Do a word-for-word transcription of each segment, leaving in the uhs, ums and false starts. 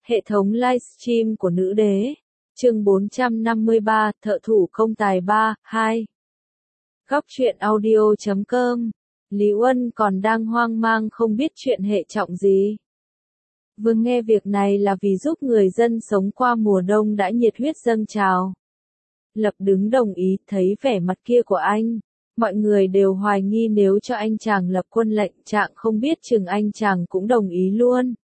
Hệ thống livestream của nữ đế. Chương bốn trăm năm mươi ba, thợ thủ công tài ba, hai. Góc truyện audio chấm com. Lý Uân còn đang hoang mang không biết chuyện hệ trọng gì. Vừa nghe việc này là vì giúp người dân sống qua mùa đông đã nhiệt huyết dâng trào. Lập đứng đồng ý, thấy vẻ mặt kia của anh. Mọi người đều hoài nghi nếu cho anh chàng lập quân lệnh trạng không biết chừng anh chàng cũng đồng ý luôn.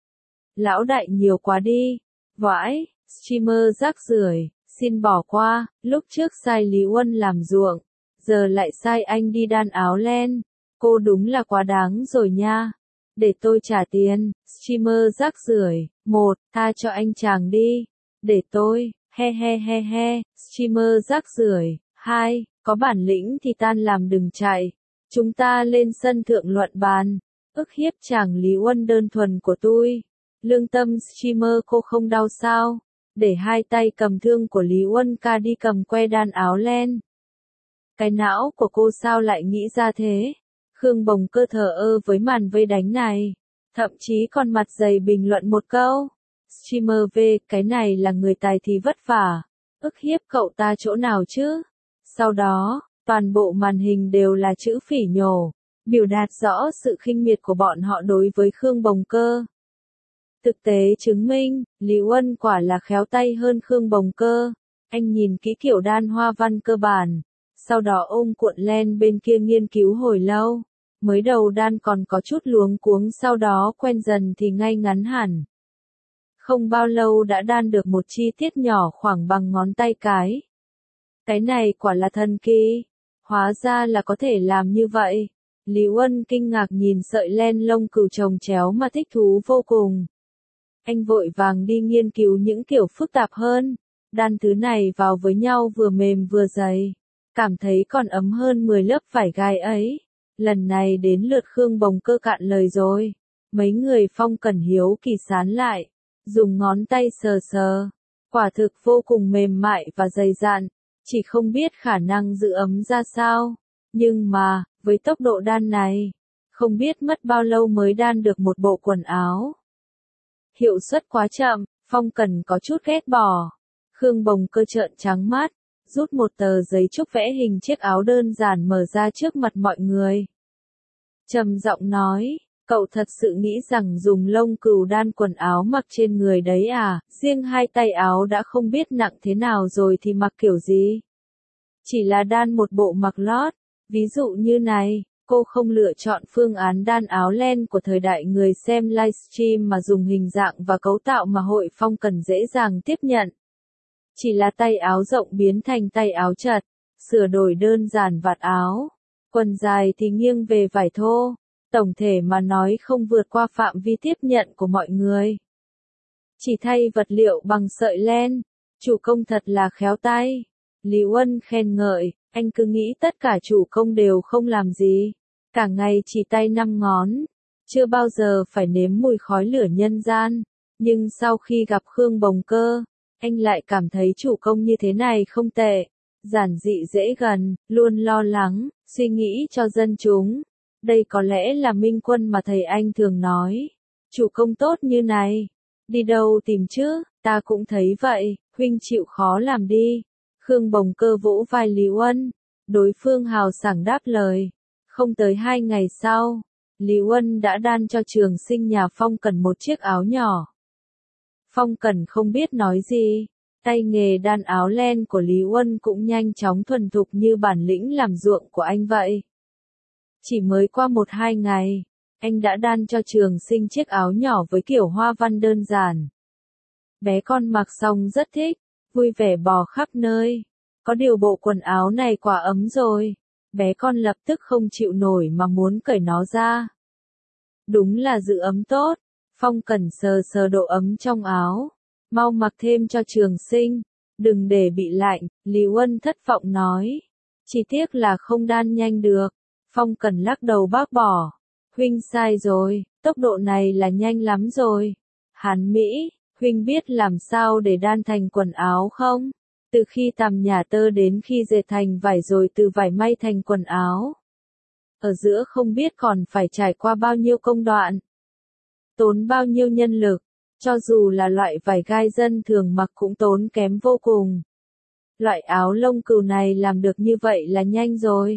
Lão đại nhiều quá đi. Vãi, streamer rác rưởi, xin bỏ qua, lúc trước sai Lý Uân làm ruộng, giờ lại sai anh đi đan áo len. Cô đúng là quá đáng rồi nha. Để tôi trả tiền, streamer rác rưởi, một, tha cho anh chàng đi. Để tôi, he he he he, streamer rác rưởi, hai, có bản lĩnh thì tan làm đừng chạy. Chúng ta lên sân thượng luận bàn, ức hiếp chàng Lý Uân đơn thuần của tôi. Lương tâm streamer cô không đau sao? Để hai tay cầm thương của Lý Uân ca đi cầm que đan áo len. Cái não của cô sao lại nghĩ ra thế? Khương Bồng Cơ thờ ơ với màn vây đánh này. Thậm chí còn mặt dày bình luận một câu. Streamer V, cái này là người tài thì vất vả. Ức hiếp cậu ta chỗ nào chứ? Sau đó, toàn bộ màn hình đều là chữ phỉ nhổ. Biểu đạt rõ sự khinh miệt của bọn họ đối với Khương Bồng Cơ. Thực tế chứng minh, Lý Uân quả là khéo tay hơn Khương Bồng Cơ. Anh nhìn kỹ kiểu đan hoa văn cơ bản. Sau đó ôm cuộn len bên kia nghiên cứu hồi lâu. Mới đầu đan còn có chút luống cuống, sau đó quen dần thì ngay ngắn hẳn. Không bao lâu đã đan được một chi tiết nhỏ khoảng bằng ngón tay cái. Cái này quả là thần kỳ. Hóa ra là có thể làm như vậy. Lý Uân kinh ngạc nhìn sợi len lông cừu chồng chéo mà thích thú vô cùng. Anh vội vàng đi nghiên cứu những kiểu phức tạp hơn. Đan thứ này vào với nhau vừa mềm vừa dày. Cảm thấy còn ấm hơn mười lớp vải gai ấy. Lần này đến lượt Khương Bồng Cơ cạn lời rồi. Mấy người Phong Cẩn hiếu kỳ sán lại. Dùng ngón tay sờ sờ. Quả thực vô cùng mềm mại và dày dặn. Chỉ không biết khả năng giữ ấm ra sao. Nhưng mà, với tốc độ đan này, không biết mất bao lâu mới đan được một bộ quần áo. Hiệu suất quá chậm, Phong Cẩn có chút ghét bỏ. Khương Bồng Cơ trợn trắng mắt, rút một tờ giấy trúc vẽ hình chiếc áo đơn giản mở ra trước mặt mọi người. Trầm giọng nói, cậu thật sự nghĩ rằng dùng lông cừu đan quần áo mặc trên người đấy à, riêng hai tay áo đã không biết nặng thế nào rồi thì mặc kiểu gì. Chỉ là đan một bộ mặc lót, ví dụ như này. Cô không lựa chọn phương án đan áo len của thời đại người xem livestream mà dùng hình dạng và cấu tạo mà Hội Phong Cần dễ dàng tiếp nhận. Chỉ là tay áo rộng biến thành tay áo chật, sửa đổi đơn giản vạt áo, quần dài thì nghiêng về vải thô, tổng thể mà nói không vượt qua phạm vi tiếp nhận của mọi người. Chỉ thay vật liệu bằng sợi len, chủ công thật là khéo tay. Lý Uân khen ngợi. Anh cứ nghĩ tất cả chủ công đều không làm gì. Cả ngày chỉ tay năm ngón. Chưa bao giờ phải nếm mùi khói lửa nhân gian. Nhưng sau khi gặp Khương Bồng Cơ, anh lại cảm thấy chủ công như thế này không tệ. Giản dị dễ gần, luôn lo lắng, suy nghĩ cho dân chúng. Đây có lẽ là minh quân mà thầy anh thường nói. Chủ công tốt như này. Đi đâu tìm chứ, ta cũng thấy vậy, huynh chịu khó làm đi. Khương Bồng Cơ vỗ vai Lý Uân, đối phương hào sảng đáp lời. Không tới hai ngày sau, Lý Uân đã đan cho trường sinh nhà Phong Cẩn một chiếc áo nhỏ. Phong Cẩn không biết nói gì, tay nghề đan áo len của Lý Uân cũng nhanh chóng thuần thục như bản lĩnh làm ruộng của anh vậy. Chỉ mới qua một hai ngày, anh đã đan cho trường sinh chiếc áo nhỏ với kiểu hoa văn đơn giản. Bé con mặc xong rất thích. Vui vẻ bò khắp nơi. Có điều bộ quần áo này quá ấm rồi. Bé con lập tức không chịu nổi mà muốn cởi nó ra. Đúng là giữ ấm tốt. Phong Cẩn sờ sờ độ ấm trong áo. Mau mặc thêm cho trường sinh. Đừng để bị lạnh, Lý Uân thất vọng nói. Chỉ tiếc là không đan nhanh được. Phong Cẩn lắc đầu bác bỏ. Huynh sai rồi, tốc độ này là nhanh lắm rồi. Hán Mỹ. Huynh biết làm sao để đan thành quần áo không? Từ khi tằm nhà tơ đến khi dệt thành vải rồi từ vải may thành quần áo. Ở giữa không biết còn phải trải qua bao nhiêu công đoạn. Tốn bao nhiêu nhân lực. cho dù là loại vải gai dân thường mặc cũng tốn kém vô cùng. Loại áo lông cừu này làm được như vậy là nhanh rồi.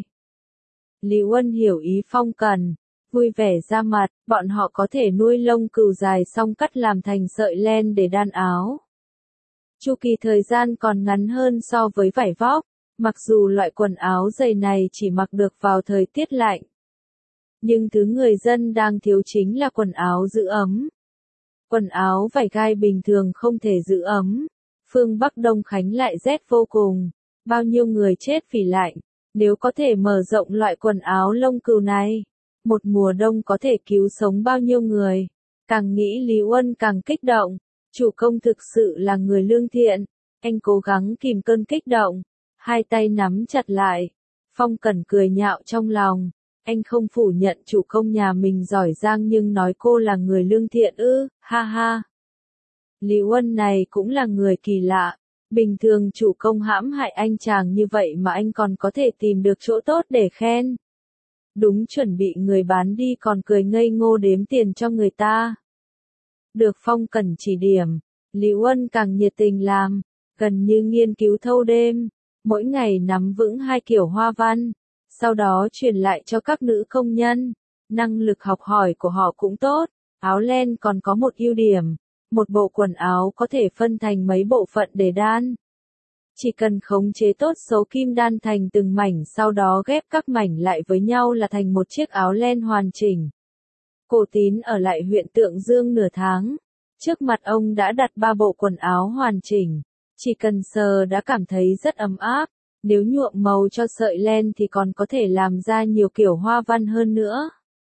Lý Uân hiểu ý Phong Cần, vui vẻ ra mặt, bọn họ có thể nuôi lông cừu dài xong cắt làm thành sợi len để đan áo. Chu kỳ thời gian còn ngắn hơn so với vải vóc, mặc dù loại quần áo dày này chỉ mặc được vào thời tiết lạnh. Nhưng thứ người dân đang thiếu chính là quần áo giữ ấm. Quần áo vải gai bình thường không thể giữ ấm. Phương Bắc Đông Khánh lại rét vô cùng. Bao nhiêu người chết vì lạnh. Nếu có thể mở rộng loại quần áo lông cừu này, một mùa đông có thể cứu sống bao nhiêu người. Càng nghĩ Lý Uân càng kích động. Chủ công thực sự là người lương thiện. Anh cố gắng kìm cơn kích động. Hai tay nắm chặt lại. Phong Cẩn cười nhạo trong lòng. Anh không phủ nhận chủ công nhà mình giỏi giang nhưng nói cô là người lương thiện ư, ha ha. Lý Uân này cũng là người kỳ lạ. Bình thường chủ công hãm hại anh chàng như vậy mà anh còn có thể tìm được chỗ tốt để khen. Đúng chuẩn bị người bán đi còn cười ngây ngô đếm tiền cho người ta. Được Phong Cẩn chỉ điểm, Lý Uân càng nhiệt tình làm, gần như nghiên cứu thâu đêm, mỗi ngày nắm vững hai kiểu hoa văn, sau đó truyền lại cho các nữ công nhân. Năng lực học hỏi của họ cũng tốt, áo len còn có một ưu điểm, một bộ quần áo có thể phân thành mấy bộ phận để đan. Chỉ cần khống chế tốt số kim đan thành từng mảnh sau đó ghép các mảnh lại với nhau là thành một chiếc áo len hoàn chỉnh. Cổ Tín ở lại huyện Tượng Dương nửa tháng. Trước mặt ông đã đặt ba bộ quần áo hoàn chỉnh. Chỉ cần sờ đã cảm thấy rất ấm áp. Nếu nhuộm màu cho sợi len thì còn có thể làm ra nhiều kiểu hoa văn hơn nữa.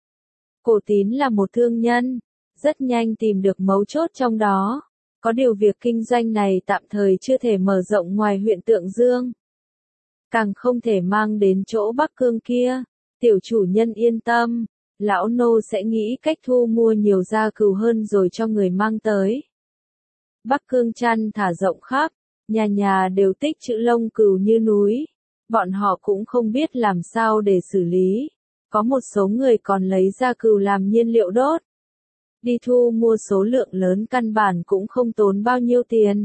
Cổ Tín là một thương nhân. Rất nhanh tìm được mấu chốt trong đó. Có điều việc kinh doanh này tạm thời chưa thể mở rộng ngoài huyện Tượng Dương. Càng không thể mang đến chỗ Bắc Cương kia. Tiểu chủ nhân yên tâm. Lão nô sẽ nghĩ cách thu mua nhiều gia cừu hơn rồi cho người mang tới. Bắc Cương chăn thả rộng khắp, nhà nhà đều tích trữ lông cừu như núi. Bọn họ cũng không biết làm sao để xử lý. Có một số người còn lấy gia cừu làm nhiên liệu đốt. Đi thu mua số lượng lớn căn bản cũng không tốn bao nhiêu tiền.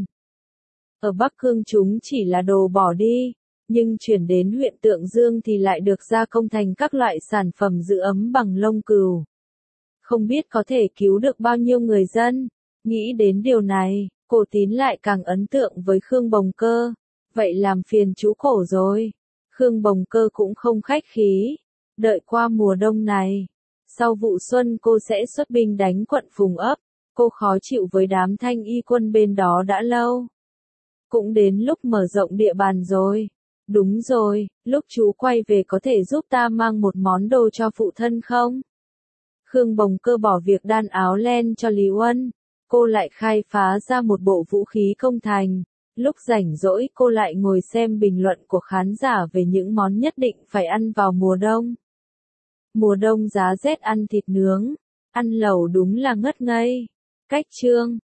Ở Bắc Cương chúng chỉ là đồ bỏ đi. Nhưng chuyển đến huyện Tượng Dương thì lại được gia công thành các loại sản phẩm giữ ấm bằng lông cừu. Không biết có thể cứu được bao nhiêu người dân. Nghĩ đến điều này, Cổ Tín lại càng ấn tượng với Khương Bồng Cơ. Vậy làm phiền chú Cổ rồi. Khương Bồng Cơ cũng không khách khí. Đợi qua mùa đông này. Sau vụ xuân cô sẽ xuất binh đánh quận Phùng Ấp. Cô khó chịu với đám thanh y quân bên đó đã lâu. Cũng đến lúc mở rộng địa bàn rồi. Đúng rồi, lúc chú quay về có thể giúp ta mang một món đồ cho phụ thân không? Khương Bồng Cơ bỏ việc đan áo len cho Lý Uân. Cô lại khai phá ra một bộ vũ khí công thành. Lúc rảnh rỗi cô lại ngồi xem bình luận của khán giả về những món nhất định phải ăn vào mùa đông. Mùa đông giá rét ăn thịt nướng, ăn lẩu đúng là ngất ngây. Cách chương